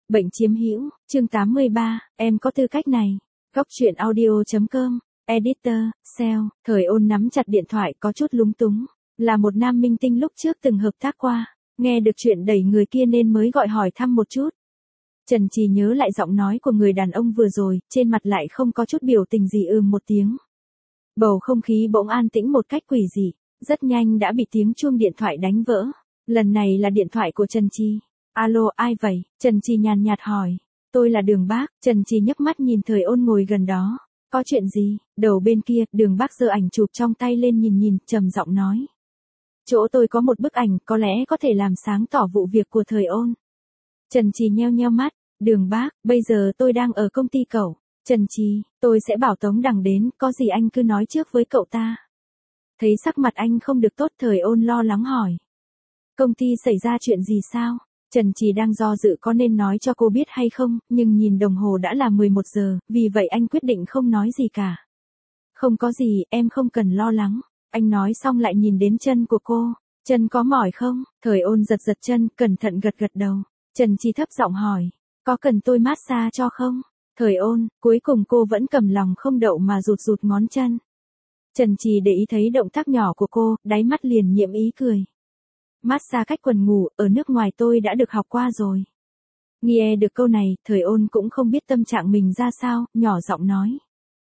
Bệnh chiếm hữu, chương 83, em có tư cách này. Góc truyện audio.com, editor, sale, Thời Ôn nắm chặt điện thoại có chút lúng túng. Là một nam minh tinh lúc trước từng hợp tác qua, nghe được chuyện đẩy người kia nên mới gọi hỏi thăm một chút. Trần Trì nhớ lại giọng nói của người đàn ông vừa rồi, trên mặt lại không có chút biểu tình gì một tiếng. Bầu không khí bỗng an tĩnh một cách quỷ dị, rất nhanh đã bị tiếng chuông điện thoại đánh vỡ. Lần này là điện thoại của Trần Trì. Alo, ai vậy? Trần Trì nhàn nhạt hỏi. Tôi là Đường Bác. Trần Trì nhấc mắt nhìn Thời Ôn ngồi gần đó. Có chuyện gì? Đầu bên kia, Đường Bác giơ ảnh chụp trong tay lên nhìn, trầm giọng nói. Chỗ tôi có một bức ảnh, có lẽ có thể làm sáng tỏ vụ việc của Thời Ôn. Trần Trì nheo mắt. Đường Bác, bây giờ tôi đang ở công ty cậu. Trần Trì, tôi sẽ bảo Tống Đằng đến, có gì anh cứ nói trước với cậu ta. Thấy sắc mặt anh không được tốt, Thời Ôn lo lắng hỏi. Công ty xảy ra chuyện gì sao? Trần Trì đang do dự có nên nói cho cô biết hay không, nhưng nhìn đồng hồ đã là 11 giờ, vì vậy anh quyết định không nói gì cả. Không có gì, em không cần lo lắng. Anh nói xong lại nhìn đến chân của cô. Chân có mỏi không? Thời Ôn giật chân, cẩn thận gật đầu. Trần Trì thấp giọng hỏi. Có cần tôi massage cho không? Thời Ôn, cuối cùng cô vẫn cầm lòng không đậu mà rụt ngón chân. Trần Trì để ý thấy động tác nhỏ của cô, đáy mắt liền nhiễm ý cười. Massage cách quần ngủ, ở nước ngoài tôi đã được học qua rồi. Nghe được câu này, Thời Ôn cũng không biết tâm trạng mình ra sao, nhỏ giọng nói.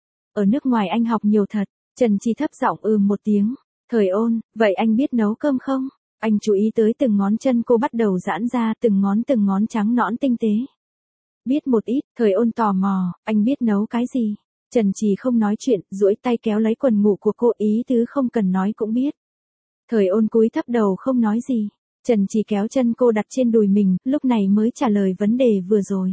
Ở nước ngoài anh học nhiều thật. Trần Trì thấp giọng một tiếng. Thời Ôn, vậy anh biết nấu cơm không? Anh chú ý tới từng ngón chân cô bắt đầu giãn ra, từng ngón trắng nõn tinh tế. Biết một ít. Thời Ôn tò mò, anh biết nấu cái gì? Trần Trì không nói chuyện, duỗi tay kéo lấy quần ngủ của cô, ý tứ không cần nói cũng biết. Thời Ôn cúi thấp đầu không nói gì. Trần Trì kéo chân cô đặt trên đùi mình, lúc này mới trả lời vấn đề vừa rồi.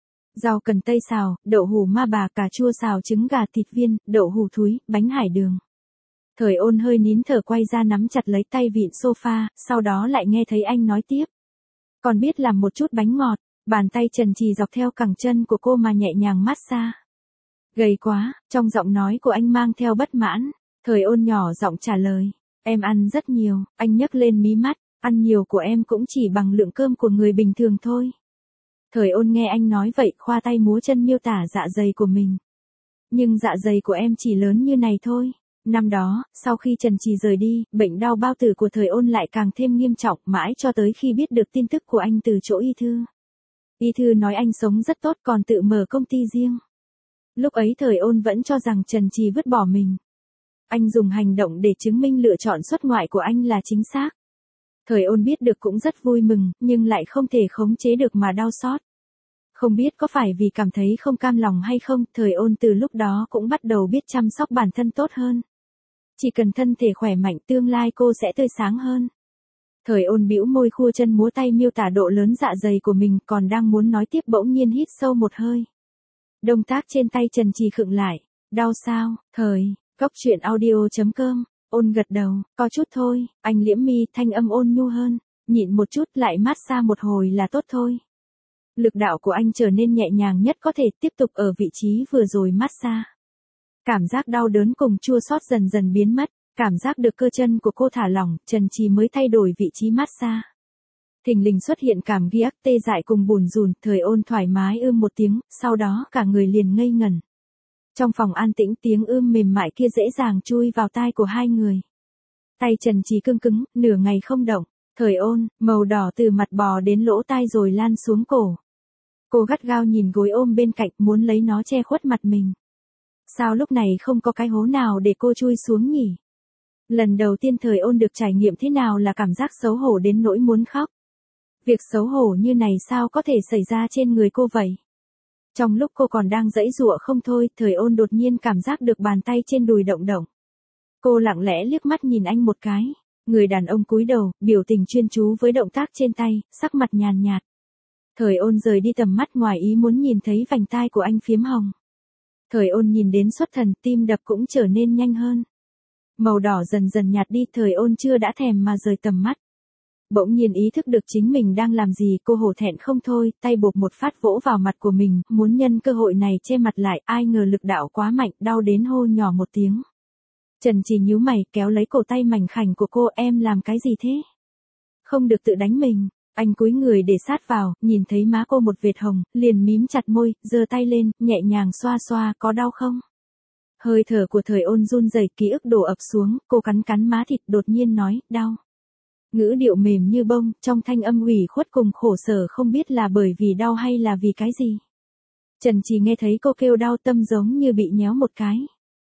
Rau cần tây xào, đậu hủ ma bà, cà chua xào, trứng gà, thịt viên, đậu hủ thúi, bánh hải đường. Thời Ôn hơi nín thở quay ra nắm chặt lấy tay vịn sofa, sau đó lại nghe thấy anh nói tiếp. Còn biết làm một chút bánh ngọt. Bàn tay Trần Trì dọc theo cẳng chân của cô mà nhẹ nhàng massage. Gầy quá, trong giọng nói của anh mang theo bất mãn. Thời Ôn nhỏ giọng trả lời. Em ăn rất nhiều. Anh nhấc lên mí mắt. Ăn nhiều của em cũng chỉ bằng lượng cơm của người bình thường thôi. Thời Ôn nghe anh nói vậy, khoa tay múa chân miêu tả dạ dày của mình. Nhưng dạ dày của em chỉ lớn như này thôi. Năm đó, sau khi Trần Trì rời đi, bệnh đau bao tử của Thời Ôn lại càng thêm nghiêm trọng, mãi cho tới khi biết được tin tức của anh từ chỗ y thư. Y thư nói anh sống rất tốt, còn tự mở công ty riêng. Lúc ấy Thời Ôn vẫn cho rằng Trần Trì vứt bỏ mình. Anh dùng hành động để chứng minh lựa chọn xuất ngoại của anh là chính xác. Thời Ôn biết được cũng rất vui mừng, nhưng lại không thể khống chế được mà đau xót. Không biết có phải vì cảm thấy không cam lòng hay không, Thời Ôn từ lúc đó cũng bắt đầu biết chăm sóc bản thân tốt hơn. Chỉ cần thân thể khỏe mạnh, tương lai cô sẽ tươi sáng hơn. Thời Ôn bĩu môi, khua chân múa tay miêu tả độ lớn dạ dày của mình, còn đang muốn nói tiếp bỗng nhiên hít sâu một hơi. Động tác trên tay Trần Trì khựng lại. Đau sao? Góc truyện audio.com. Ôn gật đầu, có chút thôi. Anh liễm mi, thanh âm ôn nhu hơn. Nhịn một chút, lại massage một hồi là tốt thôi. Lực đạo của anh trở nên nhẹ nhàng nhất có thể, tiếp tục ở vị trí vừa rồi massage. Cảm giác đau đớn cùng chua xót dần biến mất. Cảm giác được cơ chân của cô thả lỏng, Trần Trì mới thay đổi vị trí massage. Thình lình xuất hiện cảm ghiếc, tê dại cùng bùn rùn. Thời Ôn thoải mái một tiếng, sau đó cả người liền ngây ngẩn. Trong phòng an tĩnh, tiếng mềm mại kia dễ dàng chui vào tai của hai người. Tay Trần Trì cứng, nửa ngày không động. Thời Ôn, màu đỏ từ mặt bò đến lỗ tai rồi lan xuống cổ. Cô gắt gao nhìn gối ôm bên cạnh, muốn lấy nó che khuất mặt mình. Sao lúc này không có cái hố nào để cô chui xuống nhỉ? Lần đầu tiên Thời Ôn được trải nghiệm thế nào là cảm giác xấu hổ đến nỗi muốn khóc. Việc xấu hổ như này sao có thể xảy ra trên người cô vậy? Trong lúc cô còn đang giãy giụa không thôi, Thời Ôn đột nhiên cảm giác được bàn tay trên đùi động. Cô lặng lẽ liếc mắt nhìn anh một cái. Người đàn ông cúi đầu, biểu tình chuyên chú với động tác trên tay, sắc mặt nhàn nhạt. Thời Ôn rời đi tầm mắt, ngoài ý muốn nhìn thấy vành tai của anh phiếm hồng. Thời Ôn nhìn đến xuất thần, tim đập cũng trở nên nhanh hơn. Màu đỏ dần nhạt đi, Thời Ôn chưa đã thèm mà rời tầm mắt. Bỗng nhiên ý thức được chính mình đang làm gì, cô hổ thẹn không thôi, tay bộp một phát vỗ vào mặt của mình, muốn nhân cơ hội này che mặt lại, ai ngờ lực đạo quá mạnh, đau đến hô nhỏ một tiếng. Trần Trì nhíu mày, kéo lấy cổ tay mảnh khảnh của cô, em làm cái gì thế? Không được tự đánh mình. Anh cúi người để sát vào, nhìn thấy má cô một vệt hồng, liền mím chặt môi, giơ tay lên, nhẹ nhàng xoa xoa, có đau không? Hơi thở của Thời Ôn run rẩy, ký ức đổ ập xuống, cô cắn cắn má thịt, đột nhiên nói, đau. Ngữ điệu mềm như bông, trong thanh âm ủy khuất cùng khổ sở, không biết là bởi vì đau hay là vì cái gì. Trần Trì nghe thấy cô kêu đau, tâm giống như bị nhéo một cái.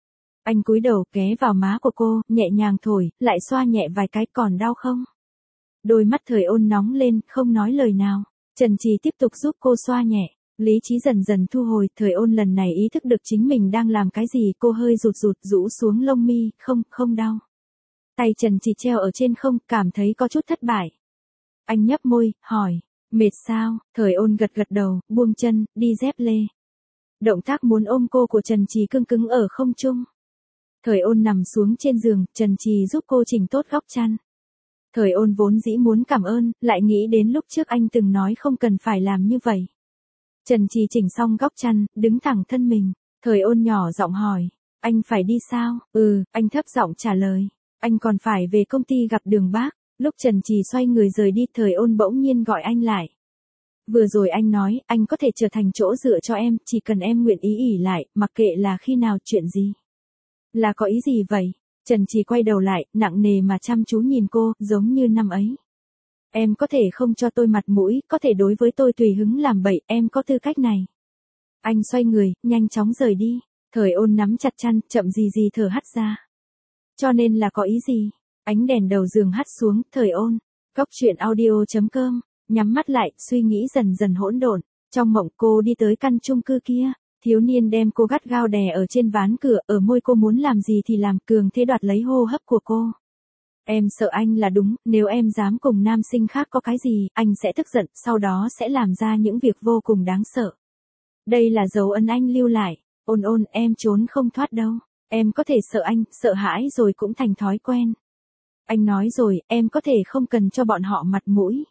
Anh cúi đầu ghé vào má của cô, nhẹ nhàng thổi, lại xoa nhẹ vài cái, còn đau không? Đôi mắt Thời Ôn nóng lên, không nói lời nào. Trần Trì tiếp tục giúp cô xoa nhẹ. Lý trí dần dần thu hồi, Thời Ôn lần này ý thức được chính mình đang làm cái gì, cô hơi rũ xuống lông mi, không đau. Tay Trần Trì treo ở trên không, cảm thấy có chút thất bại. Anh nhấp môi, hỏi, mệt sao? Thời Ôn gật đầu, buông chân, đi dép lê. Động tác muốn ôm cô của Trần Trì cứng ở không trung. Thời Ôn nằm xuống trên giường, Trần Trì giúp cô chỉnh tốt góc chăn. Thời Ôn vốn dĩ muốn cảm ơn, lại nghĩ đến lúc trước anh từng nói không cần phải làm như vậy. Trần Trì chỉnh xong góc chăn, đứng thẳng thân mình. Thời Ôn nhỏ giọng hỏi, anh phải đi sao? Anh thấp giọng trả lời. Anh còn phải về công ty gặp Đường Bác. Lúc Trần Trì xoay người rời đi, Thời Ôn bỗng nhiên gọi anh lại. Vừa rồi anh nói, anh có thể trở thành chỗ dựa cho em, chỉ cần em nguyện ý ỷ lại, mặc kệ là khi nào, chuyện gì. Là có ý gì vậy? Trần Trì quay đầu lại, nặng nề mà chăm chú nhìn cô, giống như năm ấy. Em có thể không cho tôi mặt mũi, có thể đối với tôi tùy hứng làm bậy, em có tư cách này. Anh xoay người, nhanh chóng rời đi. Thời Ôn nắm chặt chăn, chậm gì thở hắt ra. Cho nên là có ý gì? Ánh đèn đầu giường hắt xuống, Thời Ôn. Góc truyện audio.com. Nhắm mắt lại, suy nghĩ dần dần hỗn độn. Trong mộng cô đi tới căn chung cư kia. Thiếu niên đem cô gắt gao đè ở trên ván cửa, ở môi cô muốn làm gì thì làm, cường thế đoạt lấy hô hấp của cô. Em sợ anh là đúng, nếu em dám cùng nam sinh khác có cái gì, anh sẽ tức giận, sau đó sẽ làm ra những việc vô cùng đáng sợ. Đây là dấu ấn anh lưu lại. Ôn, em trốn không thoát đâu. Em có thể sợ anh, sợ hãi rồi cũng thành thói quen. Anh nói rồi, em có thể không cần cho bọn họ mặt mũi.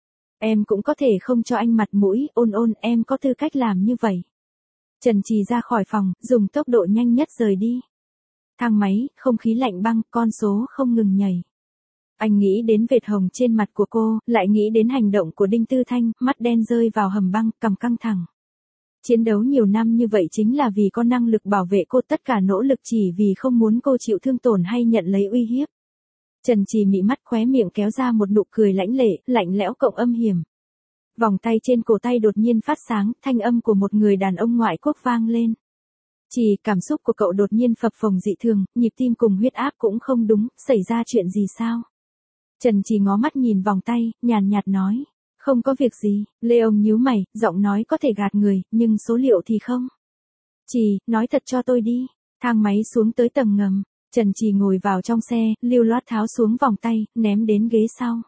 Em cũng có thể không cho anh mặt mũi, ôn, em có tư cách làm như vậy. Trần Trì ra khỏi phòng, dùng tốc độ nhanh nhất rời đi. Thang máy, không khí lạnh băng, con số không ngừng nhảy. Anh nghĩ đến vệt hồng trên mặt của cô, lại nghĩ đến hành động của Đinh Tư Thanh, mắt đen rơi vào hầm băng, cằm căng thẳng. Chiến đấu nhiều năm như vậy chính là vì có năng lực bảo vệ cô, tất cả nỗ lực chỉ vì không muốn cô chịu thương tổn hay nhận lấy uy hiếp. Trần Trì mị mắt, khóe miệng kéo ra một nụ cười lãnh lệ, lạnh lẽo cộng âm hiểm. Vòng tay trên cổ tay đột nhiên phát sáng, thanh âm của một người đàn ông ngoại quốc vang lên. Trì, cảm xúc của cậu đột nhiên phập phồng dị thường, nhịp tim cùng huyết áp cũng không đúng, xảy ra chuyện gì sao? Trần Trì ngó mắt nhìn vòng tay, nhàn nhạt nói. Không có việc gì. Lê ông nhíu mày, giọng nói có thể gạt người, nhưng số liệu thì không. Trì, nói thật cho tôi đi. Thang máy xuống tới tầng ngầm. Trần Trì ngồi vào trong xe, lưu loát tháo xuống vòng tay, ném đến ghế sau.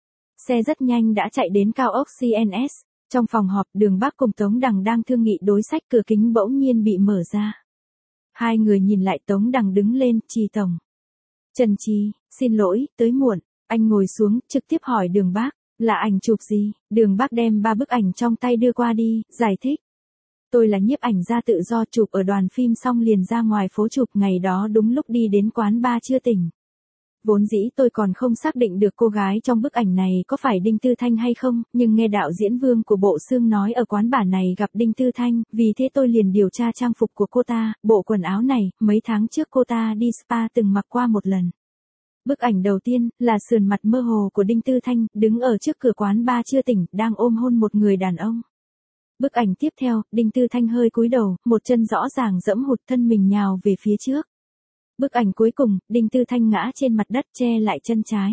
Xe rất nhanh đã chạy đến cao ốc CNS. Trong phòng họp, Đường Bác cùng Tống Đằng đang thương nghị đối sách, cửa kính bỗng nhiên bị mở ra. Hai người nhìn lại, Tống Đằng đứng lên, Trì tổng. Trần Trì, xin lỗi, tới muộn. Anh ngồi xuống, trực tiếp hỏi Đường Bác, là ảnh chụp gì? Đường Bác đem 3 bức ảnh trong tay đưa qua đi, giải thích. Tôi là nhiếp ảnh gia tự do, chụp ở đoàn phim xong liền ra ngoài phố chụp, ngày đó đúng lúc đi đến quán bar chưa tỉnh. Vốn dĩ tôi còn không xác định được cô gái trong bức ảnh này có phải Đinh Tư Thanh hay không, nhưng nghe đạo diễn Vương của Bộ Xương nói ở quán bar này gặp Đinh Tư Thanh, vì thế tôi liền điều tra trang phục của cô ta, bộ quần áo này, mấy tháng trước cô ta đi spa từng mặc qua một lần. Bức ảnh đầu tiên, là sườn mặt mơ hồ của Đinh Tư Thanh, đứng ở trước cửa quán bar chưa tỉnh, đang ôm hôn một người đàn ông. Bức ảnh tiếp theo, Đinh Tư Thanh hơi cúi đầu, một chân rõ ràng giẫm hụt, thân mình nhào về phía trước. Bức ảnh cuối cùng, Đinh Tư Thanh ngã trên mặt đất, che lại chân trái.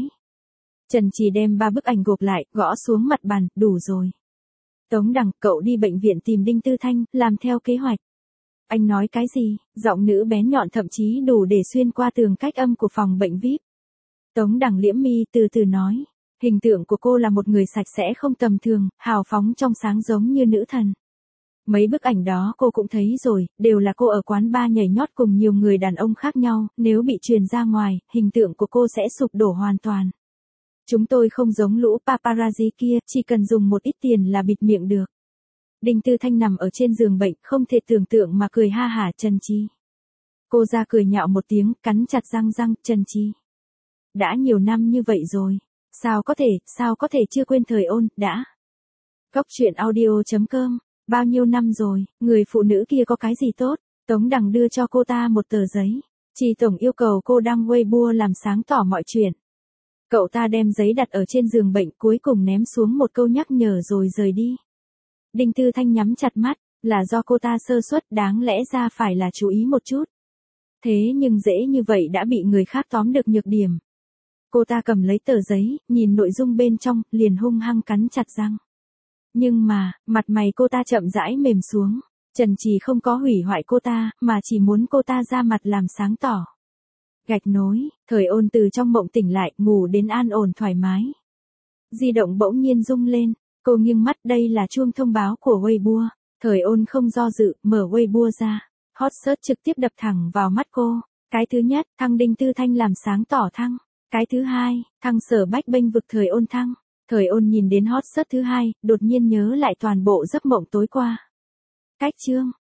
Trần Trì đem 3 bức ảnh gộp lại, gõ xuống mặt bàn, đủ rồi. Tống Đằng, cậu đi bệnh viện tìm Đinh Tư Thanh, làm theo kế hoạch. Anh nói cái gì? Giọng nữ bén nhọn thậm chí đủ để xuyên qua tường cách âm của phòng bệnh VIP. Tống Đằng liễm mi, từ từ nói. Hình tượng của cô là một người sạch sẽ không tầm thường, hào phóng trong sáng giống như nữ thần. Mấy bức ảnh đó cô cũng thấy rồi, đều là cô ở quán bar nhảy nhót cùng nhiều người đàn ông khác nhau, nếu bị truyền ra ngoài, hình tượng của cô sẽ sụp đổ hoàn toàn. Chúng tôi không giống lũ paparazzi kia, chỉ cần dùng một ít tiền là bịt miệng được. Đinh Tư Thanh nằm ở trên giường bệnh, không thể tưởng tượng mà cười ha hả. Trần Trì. Cô ra cười nhạo một tiếng, cắn chặt răng, Trần Trì. Đã nhiều năm như vậy rồi. sao có thể chưa quên thời ôn, đã. Góc chuyện audio.com, bao nhiêu năm rồi, người phụ nữ kia có cái gì tốt, Tống Đằng đưa cho cô ta một tờ giấy. Chị Tổng yêu cầu cô đăng Weibo làm sáng tỏ mọi chuyện. Cậu ta đem giấy đặt ở trên giường bệnh cuối cùng ném xuống một câu nhắc nhở rồi rời đi. Đinh Tư Thanh nhắm chặt mắt, là do cô ta sơ suất đáng lẽ ra phải là chú ý một chút. Thế nhưng dễ như vậy đã bị người khác tóm được nhược điểm. Cô ta cầm lấy tờ giấy, nhìn nội dung bên trong, liền hung hăng cắn chặt răng. Nhưng mà, mặt mày cô ta chậm rãi mềm xuống. Trần Trì không có hủy hoại cô ta, mà chỉ muốn cô ta ra mặt làm sáng tỏ. Gạch nối, Thời Ôn từ trong mộng tỉnh lại, ngủ đến an ổn thoải mái. Di động bỗng nhiên rung lên, cô nghiêng mắt, đây là chuông thông báo của Weibo. Thời Ôn không do dự, mở Weibo ra. Hot search trực tiếp đập thẳng vào mắt cô. Cái thứ nhất, thăng Đinh Tư Thanh làm sáng tỏ thăng. Cái thứ hai, thăng Sở Bách bênh vực Thời Ôn thăng. Thời Ôn nhìn đến hot search thứ hai, đột nhiên nhớ lại toàn bộ giấc mộng tối qua. Cách chương